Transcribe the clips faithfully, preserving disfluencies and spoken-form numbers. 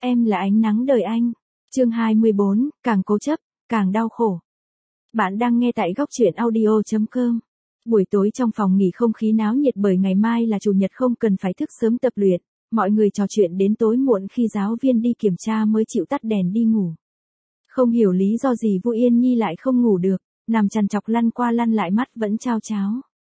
Em là ánh nắng đời anh. Chương hai mươi bốn, càng cố chấp, càng đau khổ. Bạn đang nghe tại góc truyện audio chấm com. Buổi tối trong phòng nghỉ không khí náo nhiệt bởi ngày mai là chủ nhật không cần phải thức sớm tập luyện, mọi người trò chuyện đến tối muộn khi giáo viên đi kiểm tra mới chịu tắt đèn đi ngủ. Không hiểu lý do gì Vu Yên Nhi lại không ngủ được, nằm trằn trọc lăn qua lăn lại mắt vẫn chao cháo.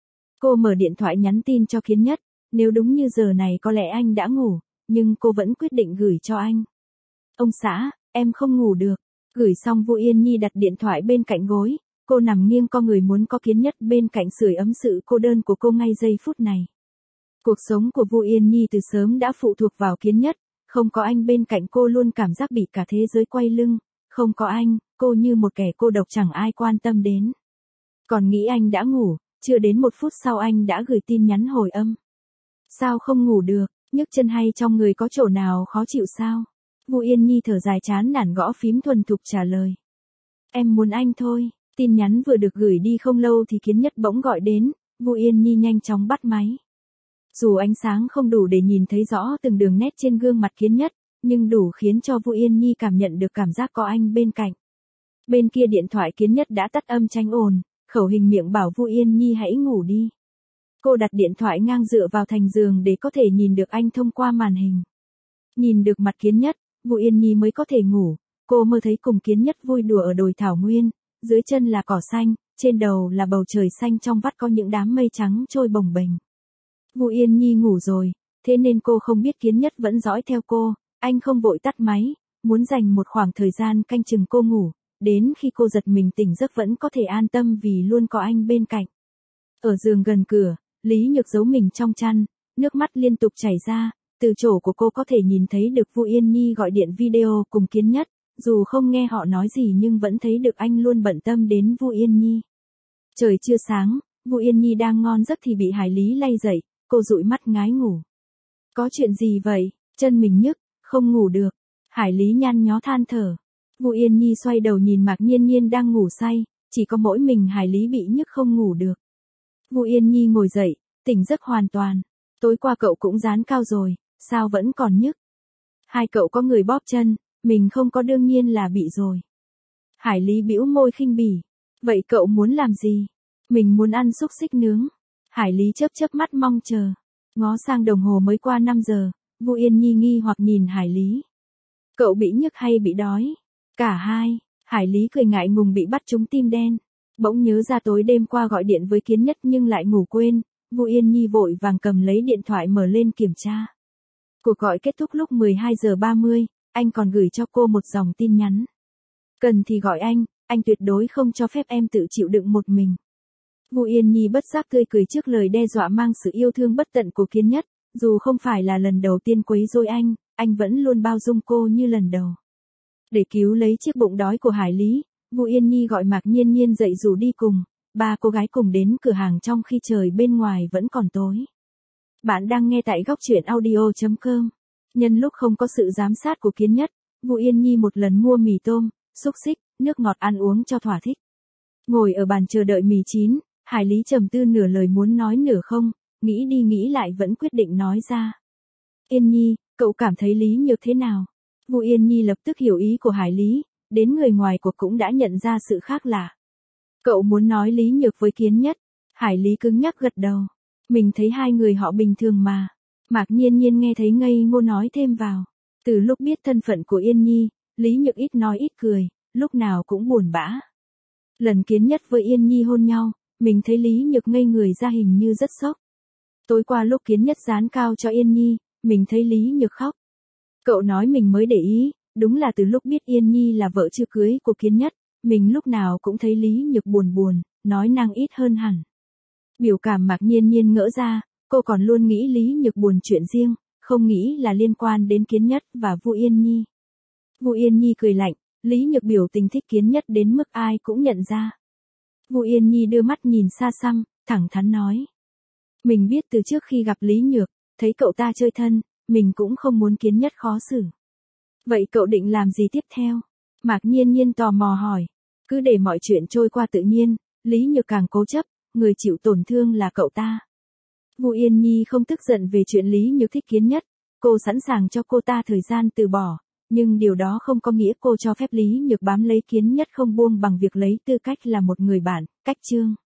Cô mở điện thoại nhắn tin cho Kiến Nhất, nếu đúng như giờ này có lẽ anh đã ngủ, nhưng cô vẫn quyết định gửi cho anh. Ông xã, em không ngủ được. Gửi xong Vu Yên Nhi đặt điện thoại bên cạnh gối, cô nằm nghiêng co người muốn có Kiến Nhất bên cạnh sưởi ấm sự cô đơn của cô ngay giây phút này. Cuộc sống của Vu Yên Nhi từ sớm đã phụ thuộc vào Kiến Nhất, không có anh bên cạnh cô luôn cảm giác bị cả thế giới quay lưng, không có anh, cô như một kẻ cô độc chẳng ai quan tâm đến. Còn nghĩ anh đã ngủ, chưa đến một phút sau anh đã gửi tin nhắn hồi âm. Sao không ngủ được, nhức chân hay trong người có chỗ nào khó chịu sao? Vu Yên Nhi thở dài chán nản gõ phím thuần thục trả lời. Em muốn anh thôi. Tin nhắn vừa được gửi đi không lâu thì Kiến Nhất bỗng gọi đến, Vu Yên Nhi nhanh chóng bắt máy. Dù ánh sáng không đủ để nhìn thấy rõ từng đường nét trên gương mặt Kiến Nhất, nhưng đủ khiến cho Vu Yên Nhi cảm nhận được cảm giác có anh bên cạnh. Bên kia điện thoại Kiến Nhất đã tắt âm tránh ồn, khẩu hình miệng bảo Vu Yên Nhi hãy ngủ đi. Cô đặt điện thoại ngang dựa vào thành giường để có thể nhìn được anh thông qua màn hình. Nhìn được mặt Kiến Nhất, Vu Yên Nhi mới có thể ngủ, cô mơ thấy cùng Kiến Nhất vui đùa ở đồi thảo nguyên, dưới chân là cỏ xanh, trên đầu là bầu trời xanh trong vắt có những đám mây trắng trôi bồng bềnh. Vu Yên Nhi ngủ rồi, thế nên cô không biết Kiến Nhất vẫn dõi theo cô, anh không vội tắt máy, muốn dành một khoảng thời gian canh chừng cô ngủ, đến khi cô giật mình tỉnh giấc vẫn có thể an tâm vì luôn có anh bên cạnh. Ở giường gần cửa, Lý Nhược giấu mình trong chăn, nước mắt liên tục chảy ra, từ chỗ của cô có thể nhìn thấy được Vu Yên Nhi gọi điện video cùng Kiến Nhất, dù không nghe họ nói gì nhưng vẫn thấy được anh luôn bận tâm đến Vu Yên Nhi. Trời chưa sáng, Vu Yên Nhi đang ngon giấc thì bị Hải Lý lay dậy, cô dụi mắt ngái ngủ. Có chuyện gì vậy, chân mình nhức, không ngủ được. Hải Lý nhăn nhó than thở. Vu Yên Nhi xoay đầu nhìn Mạc Nhiên Nhiên đang ngủ say, chỉ có mỗi mình Hải Lý bị nhức không ngủ được. Vu Yên Nhi ngồi dậy, tỉnh giấc hoàn toàn. Tối qua cậu cũng dán cao rồi, sao vẫn còn nhức? Hai cậu có người bóp chân, mình không có đương nhiên là bị rồi. Hải Lý bĩu môi khinh bỉ. Vậy cậu muốn làm gì? Mình muốn ăn xúc xích nướng. Hải Lý chớp chớp mắt mong chờ. Ngó sang đồng hồ mới qua năm giờ, Vu Yên Nhi nghi hoặc nhìn Hải Lý. Cậu bị nhức hay bị đói? Cả hai. Hải Lý cười ngại ngùng bị bắt trúng tim đen. Bỗng nhớ ra tối đêm qua gọi điện với Kiến Nhất nhưng lại ngủ quên, Vu Yên Nhi vội vàng cầm lấy điện thoại mở lên kiểm tra. Cuộc gọi kết thúc lúc mười hai giờ ba mươi, anh còn gửi cho cô một dòng tin nhắn. Cần thì gọi anh, anh tuyệt đối không cho phép em tự chịu đựng một mình. Vu Yên Nhi bất giác tươi cười trước lời đe dọa mang sự yêu thương bất tận của Kiến Nhất, dù không phải là lần đầu tiên quấy rối anh, anh vẫn luôn bao dung cô như lần đầu. Để cứu lấy chiếc bụng đói của Hải Lý, Vu Yên Nhi gọi Mạc Nhiên Nhiên dậy rủ đi cùng, ba cô gái cùng đến cửa hàng trong khi trời bên ngoài vẫn còn tối. Bạn đang nghe tại góc truyện audio chấm com. Nhân lúc không có sự giám sát của Kiến Nhất, Vu Yên Nhi một lần mua mì tôm, xúc xích, nước ngọt ăn uống cho thỏa thích. Ngồi ở bàn chờ đợi mì chín, Hải Lý trầm tư nửa lời muốn nói nửa không, nghĩ đi nghĩ lại vẫn quyết định nói ra. Yên Nhi, cậu cảm thấy Lý Nhược thế nào? Vu Yên Nhi lập tức hiểu ý của Hải Lý, đến người ngoài cuộc cũng đã nhận ra sự khác lạ. Cậu muốn nói Lý Nhược với Kiến Nhất? Hải Lý cứng nhắc gật đầu. Mình thấy hai người họ bình thường mà. Mạc Nhiên Nhiên nghe thấy ngây ngô nói thêm vào. Từ lúc biết thân phận của Yên Nhi, Lý Nhược ít nói ít cười, lúc nào cũng buồn bã. Lần Kiến Nhất với Yên Nhi hôn nhau, mình thấy Lý Nhược ngây người ra hình như rất sốc. Tối qua lúc Kiến Nhất dán cao cho Yên Nhi, mình thấy Lý Nhược khóc. Cậu nói mình mới để ý, đúng là từ lúc biết Yên Nhi là vợ chưa cưới của Kiến Nhất, mình lúc nào cũng thấy Lý Nhược buồn buồn, nói năng ít hơn hẳn. Biểu cảm Mạc Nhiên Nhiên ngỡ ra, cô còn luôn nghĩ Lý Nhược buồn chuyện riêng, không nghĩ là liên quan đến Kiến Nhất và Vu Yên Nhi. Vu Yên Nhi cười lạnh, Lý Nhược biểu tình thích Kiến Nhất đến mức ai cũng nhận ra. Vu Yên Nhi đưa mắt nhìn xa xăm, thẳng thắn nói. Mình biết từ trước khi gặp Lý Nhược, thấy cậu ta chơi thân, mình cũng không muốn Kiến Nhất khó xử. Vậy cậu định làm gì tiếp theo? Mạc Nhiên Nhiên tò mò hỏi. Cứ để mọi chuyện trôi qua tự nhiên, Lý Nhược càng cố chấp, người chịu tổn thương là cậu ta. Vu Yên Nhi không tức giận về chuyện Lý Nhược thích Kiến Nhất, cô sẵn sàng cho cô ta thời gian từ bỏ, Nhưng điều đó không có nghĩa cô cho phép Lý Nhược bám lấy Kiến Nhất không buông bằng việc lấy tư cách là một người bạn, cách Trương.